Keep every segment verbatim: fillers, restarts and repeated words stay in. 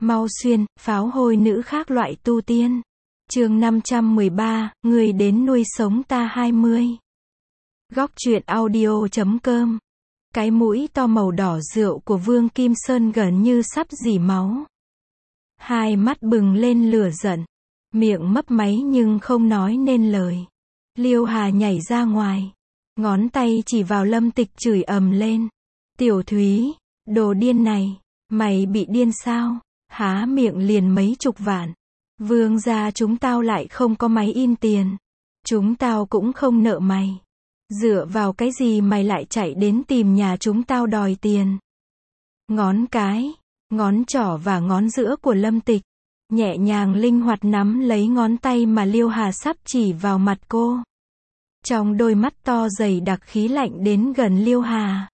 Mau xuyên, pháo hôi nữ khác loại tu tiên. Chương năm trăm mười ba, người đến nuôi sống ta hai mươi. Góc truyện audio chấm com. Cái mũi to màu đỏ rượu của Vương Kim Sơn gần như sắp rỉ máu. Hai mắt bừng lên lửa giận, miệng mấp máy nhưng không nói nên lời. Liêu Hà nhảy ra ngoài, ngón tay chỉ vào Lâm Tịch chửi ầm lên. Tiểu Thúy, đồ điên này, mày bị điên sao? Há miệng liền mấy chục vạn. Vương gia chúng tao lại không có máy in tiền. Chúng tao cũng không nợ mày. Dựa vào cái gì mày lại chạy đến tìm nhà chúng tao đòi tiền? Ngón cái, ngón trỏ và ngón giữa của Lâm Tịch nhẹ nhàng linh hoạt nắm lấy ngón tay mà Liêu Hà sắp chỉ vào mặt cô. Trong đôi mắt to dày đặc khí lạnh đến gần Liêu Hà.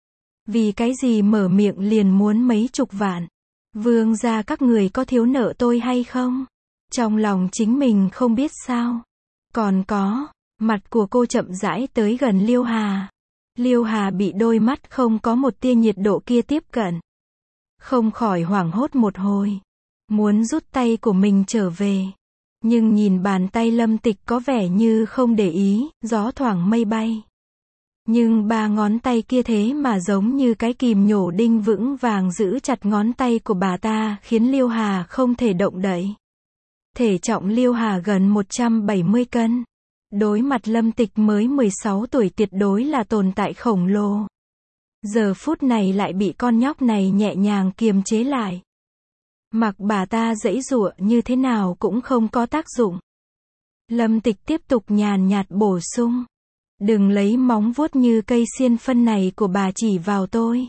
Vì cái gì mở miệng liền muốn mấy chục vạn? Vương gia các người có thiếu nợ tôi hay không? Trong lòng chính mình không biết sao? Còn có, mặt của cô chậm rãi tới gần Liêu Hà. Liêu Hà bị đôi mắt không có một tia nhiệt độ kia tiếp cận. Không khỏi hoảng hốt một hồi. Muốn rút tay của mình trở về. Nhưng nhìn bàn tay Lâm Tịch có vẻ như không để ý, gió thoảng mây bay. Nhưng ba ngón tay kia thế mà giống như cái kìm nhổ đinh vững vàng giữ chặt ngón tay của bà ta, khiến Liêu Hà không thể động đậy. Thể trọng Liêu Hà gần một trăm bảy mươi cân. Đối mặt Lâm Tịch mới mười sáu tuổi tuyệt đối là tồn tại khổng lồ. Giờ phút này lại bị con nhóc này nhẹ nhàng kiềm chế lại. Mặc bà ta giãy giụa như thế nào cũng không có tác dụng. Lâm Tịch tiếp tục nhàn nhạt bổ sung. Đừng lấy móng vuốt như cây xiên phân này của bà chỉ vào tôi.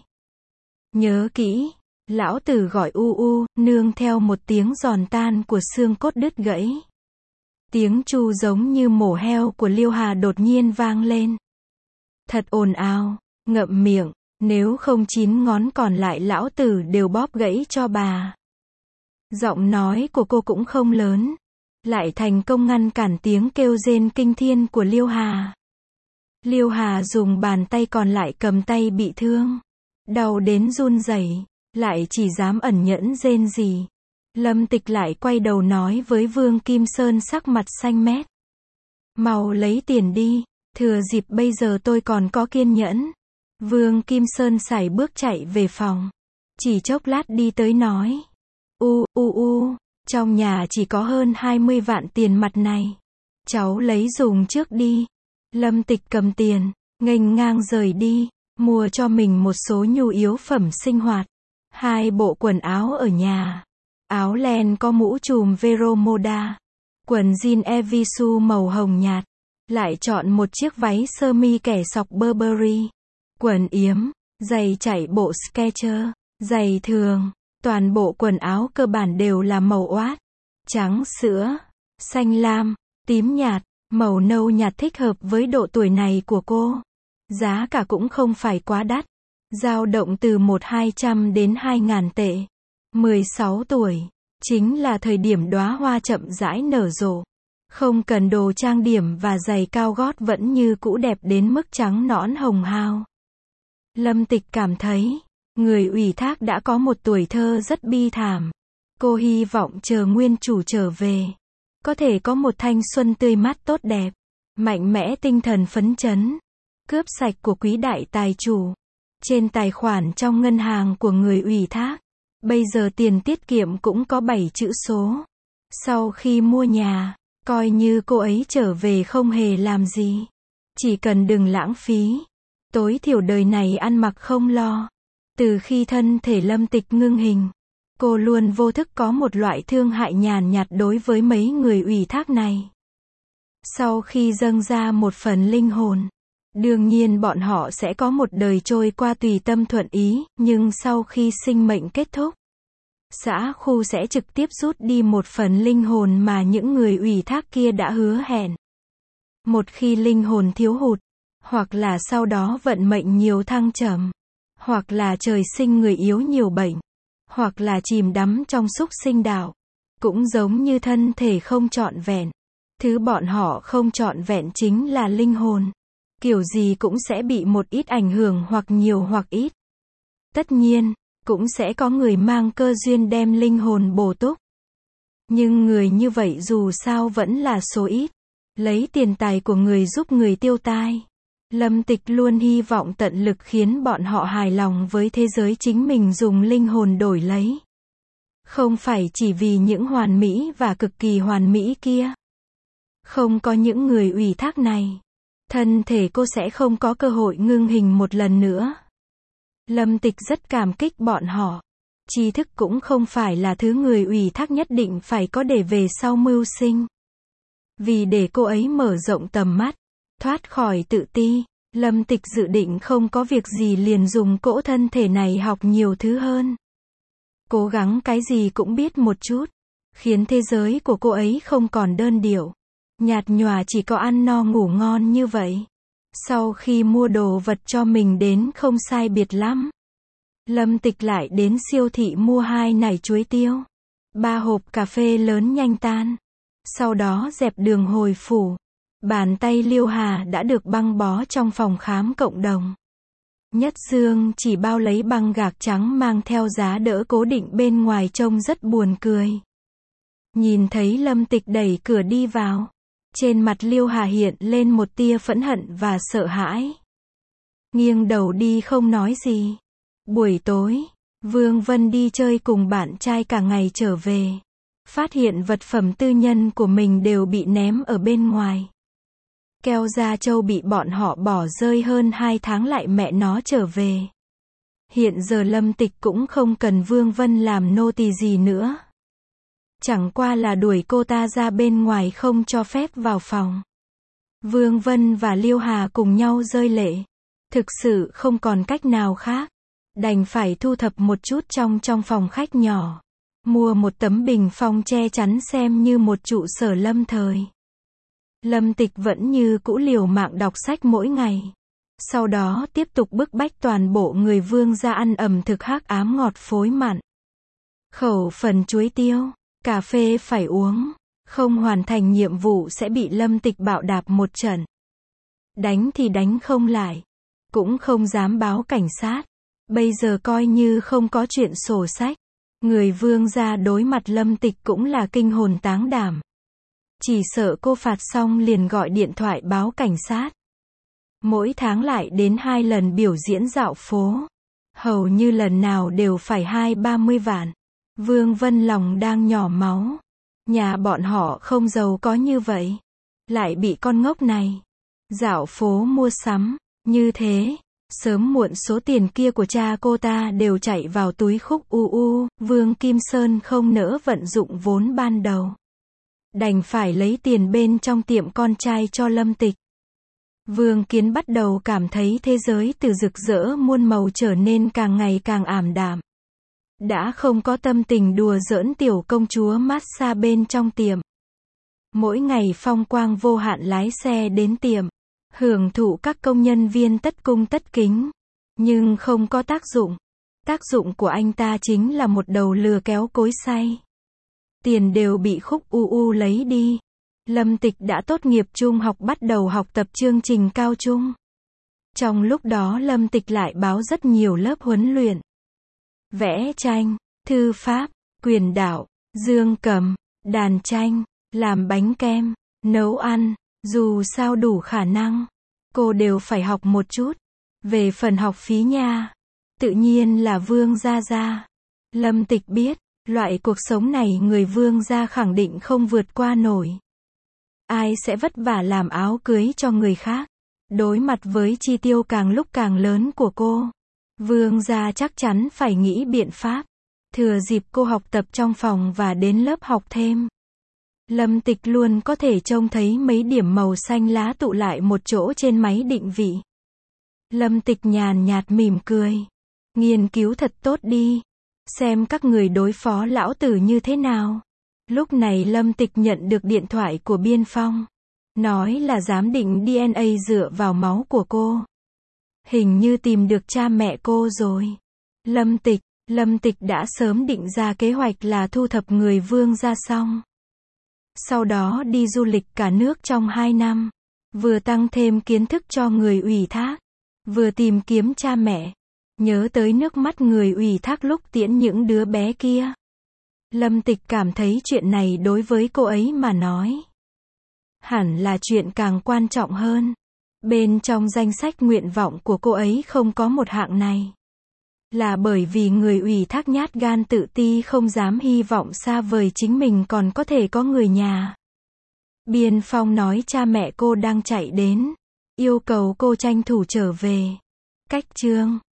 Nhớ kỹ, lão tử gọi u u, nương theo một tiếng giòn tan của xương cốt đứt gãy. Tiếng chu giống như mổ heo của Liêu Hà đột nhiên vang lên. Thật ồn ào, ngậm miệng, nếu không chín ngón còn lại lão tử đều bóp gãy cho bà. Giọng nói của cô cũng không lớn, lại thành công ngăn cản tiếng kêu rên kinh thiên của Liêu Hà. Liêu Hà dùng bàn tay còn lại cầm tay bị thương, đau đến run rẩy, lại chỉ dám ẩn nhẫn rên rỉ. Lâm Tịch lại quay đầu nói với Vương Kim Sơn sắc mặt xanh mét. Mau lấy tiền đi, thừa dịp bây giờ tôi còn có kiên nhẫn. Vương Kim Sơn sải bước chạy về phòng. Chỉ chốc lát đi tới nói. U, u, u, trong nhà chỉ có hơn hai mươi vạn tiền mặt này. Cháu lấy dùng trước đi. Lâm Tịch cầm tiền, nghênh ngang rời đi, mua cho mình một số nhu yếu phẩm sinh hoạt. Hai bộ quần áo ở nhà. Áo len có mũ trùm Vero Moda. Quần jean Evisu màu hồng nhạt. Lại chọn một chiếc váy sơ mi kẻ sọc Burberry. Quần yếm, giày chạy bộ Skechers, giày thường. Toàn bộ quần áo cơ bản đều là màu oát. Trắng sữa, xanh lam, tím nhạt, màu nâu nhạt thích hợp với độ tuổi này của cô. Giá cả cũng không phải quá đắt. Dao động từ một hai trăm đến hai ngàn tệ. mười sáu tuổi, chính là thời điểm đóa hoa chậm rãi nở rộ. Không cần đồ trang điểm và giày cao gót vẫn như cũ đẹp đến mức trắng nõn hồng hào. Lâm Tịch cảm thấy, người ủy thác đã có một tuổi thơ rất bi thảm. Cô hy vọng chờ nguyên chủ trở về, có thể có một thanh xuân tươi mát tốt đẹp, mạnh mẽ tinh thần phấn chấn, cướp sạch của quý đại tài chủ. Trên tài khoản trong ngân hàng của người ủy thác, bây giờ tiền tiết kiệm cũng có bảy chữ số. Sau khi mua nhà, coi như cô ấy trở về không hề làm gì. Chỉ cần đừng lãng phí. Tối thiểu đời này ăn mặc không lo. Từ khi thân thể Lâm Tịch ngưng hình, cô luôn vô thức có một loại thương hại nhàn nhạt đối với mấy người ủy thác này. Sau khi dâng ra một phần linh hồn, đương nhiên bọn họ sẽ có một đời trôi qua tùy tâm thuận ý, nhưng sau khi sinh mệnh kết thúc, xã khu sẽ trực tiếp rút đi một phần linh hồn mà những người ủy thác kia đã hứa hẹn. Một khi linh hồn thiếu hụt, hoặc là sau đó vận mệnh nhiều thăng trầm, hoặc là trời sinh người yếu nhiều bệnh, hoặc là chìm đắm trong súc sinh đạo, cũng giống như thân thể không trọn vẹn. Thứ bọn họ không trọn vẹn chính là linh hồn. Kiểu gì cũng sẽ bị một ít ảnh hưởng hoặc nhiều hoặc ít. Tất nhiên, cũng sẽ có người mang cơ duyên đem linh hồn bổ túc. Nhưng người như vậy dù sao vẫn là số ít. Lấy tiền tài của người giúp người tiêu tai. Lâm Tịch luôn hy vọng tận lực khiến bọn họ hài lòng với thế giới chính mình dùng linh hồn đổi lấy. Không phải chỉ vì những hoàn mỹ và cực kỳ hoàn mỹ kia. Không có những người ủy thác này, thân thể cô sẽ không có cơ hội ngưng hình một lần nữa. Lâm Tịch rất cảm kích bọn họ. Tri thức cũng không phải là thứ người ủy thác nhất định phải có để về sau mưu sinh. Vì để cô ấy mở rộng tầm mắt, thoát khỏi tự ti, Lâm Tịch dự định không có việc gì liền dùng cỗ thân thể này học nhiều thứ hơn. Cố gắng cái gì cũng biết một chút, khiến thế giới của cô ấy không còn đơn điệu, nhạt nhòa chỉ có ăn no ngủ ngon như vậy. Sau khi mua đồ vật cho mình đến không sai biệt lắm, Lâm Tịch lại đến siêu thị mua hai nải chuối tiêu, ba hộp cà phê lớn nhanh tan. Sau đó dẹp đường hồi phủ. Bàn tay Liêu Hà đã được băng bó trong phòng khám cộng đồng. Nhất Dương chỉ bao lấy băng gạc trắng mang theo giá đỡ cố định bên ngoài trông rất buồn cười. Nhìn thấy Lâm Tịch đẩy cửa đi vào, trên mặt Liêu Hà hiện lên một tia phẫn hận và sợ hãi. Nghiêng đầu đi không nói gì. Buổi tối, Vương Vân đi chơi cùng bạn trai cả ngày trở về. Phát hiện vật phẩm tư nhân của mình đều bị ném ở bên ngoài. Keo da trâu bị bọn họ bỏ rơi hơn hai tháng lại mẹ nó trở về. Hiện giờ Lâm Tịch cũng không cần Vương Vân làm nô tỳ gì nữa. Chẳng qua là đuổi cô ta ra bên ngoài không cho phép vào phòng. Vương Vân và Liêu Hà cùng nhau rơi lệ. Thực sự không còn cách nào khác. Đành phải thu thập một chút trong trong phòng khách nhỏ. Mua một tấm bình phong che chắn xem như một trụ sở lâm thời. Lâm Tịch vẫn như cũ liều mạng đọc sách mỗi ngày. Sau đó tiếp tục bức bách toàn bộ người Vương gia ăn ẩm thực hắc ám ngọt phối mặn. Khẩu phần chuối tiêu, cà phê phải uống. Không hoàn thành nhiệm vụ sẽ bị Lâm Tịch bạo đạp một trận. Đánh thì đánh không lại. Cũng không dám báo cảnh sát. Bây giờ coi như không có chuyện sổ sách. Người Vương gia đối mặt Lâm Tịch cũng là kinh hồn táng đảm. Chỉ sợ cô phạt xong liền gọi điện thoại báo cảnh sát. Mỗi tháng lại đến hai lần biểu diễn dạo phố. Hầu như lần nào đều phải hai ba mươi vạn. Vương Vân lòng đang nhỏ máu. Nhà bọn họ không giàu có như vậy. Lại bị con ngốc này. Dạo phố mua sắm. Như thế. Sớm muộn số tiền kia của cha cô ta đều chạy vào túi khúc u u. Vương Kim Sơn không nỡ vận dụng vốn ban đầu. Đành phải lấy tiền bên trong tiệm con trai cho Lâm Tịch. Vương Kiến bắt đầu cảm thấy thế giới từ rực rỡ muôn màu trở nên càng ngày càng ảm đạm. Đã không có tâm tình đùa giỡn tiểu công chúa massage bên trong tiệm. Mỗi ngày phong quang vô hạn lái xe đến tiệm, hưởng thụ các công nhân viên tất cung tất kính. Nhưng không có tác dụng. Tác dụng của anh ta chính là một đầu lừa kéo cối xay. Tiền đều bị khúc u u lấy đi. Lâm Tịch đã tốt nghiệp trung học bắt đầu học tập chương trình cao trung. Trong lúc đó Lâm Tịch lại báo rất nhiều lớp huấn luyện. Vẽ tranh, thư pháp, quyền đạo, dương cầm, đàn tranh, làm bánh kem, nấu ăn. Dù sao đủ khả năng, cô đều phải học một chút. Về phần học phí nha, tự nhiên là Vương gia gia. Lâm Tịch biết, loại cuộc sống này người Vương gia khẳng định không vượt qua nổi. Ai sẽ vất vả làm áo cưới cho người khác. Đối mặt với chi tiêu càng lúc càng lớn của cô, Vương gia chắc chắn phải nghĩ biện pháp. Thừa dịp cô học tập trong phòng và đến lớp học thêm, Lâm Tịch luôn có thể trông thấy mấy điểm màu xanh lá tụ lại một chỗ trên máy định vị. Lâm Tịch nhàn nhạt mỉm cười. Nghiên cứu thật tốt đi. Xem các người đối phó lão tử như thế nào. Lúc này Lâm Tịch nhận được điện thoại của Biên Phong. Nói là giám định đê en a dựa vào máu của cô. Hình như tìm được cha mẹ cô rồi. Lâm Tịch, Lâm Tịch đã sớm định ra kế hoạch là thu thập người Vương gia xong. Sau đó đi du lịch cả nước trong hai năm. Vừa tăng thêm kiến thức cho người ủy thác. Vừa tìm kiếm cha mẹ. Nhớ tới nước mắt người ủy thác lúc tiễn những đứa bé kia. Lâm Tịch cảm thấy chuyện này đối với cô ấy mà nói, hẳn là chuyện càng quan trọng hơn. Bên trong danh sách nguyện vọng của cô ấy không có một hạng này. Là bởi vì người ủy thác nhát gan tự ti không dám hy vọng xa vời chính mình còn có thể có người nhà. Biên Phong nói cha mẹ cô đang chạy đến, yêu cầu cô tranh thủ trở về. Cách chương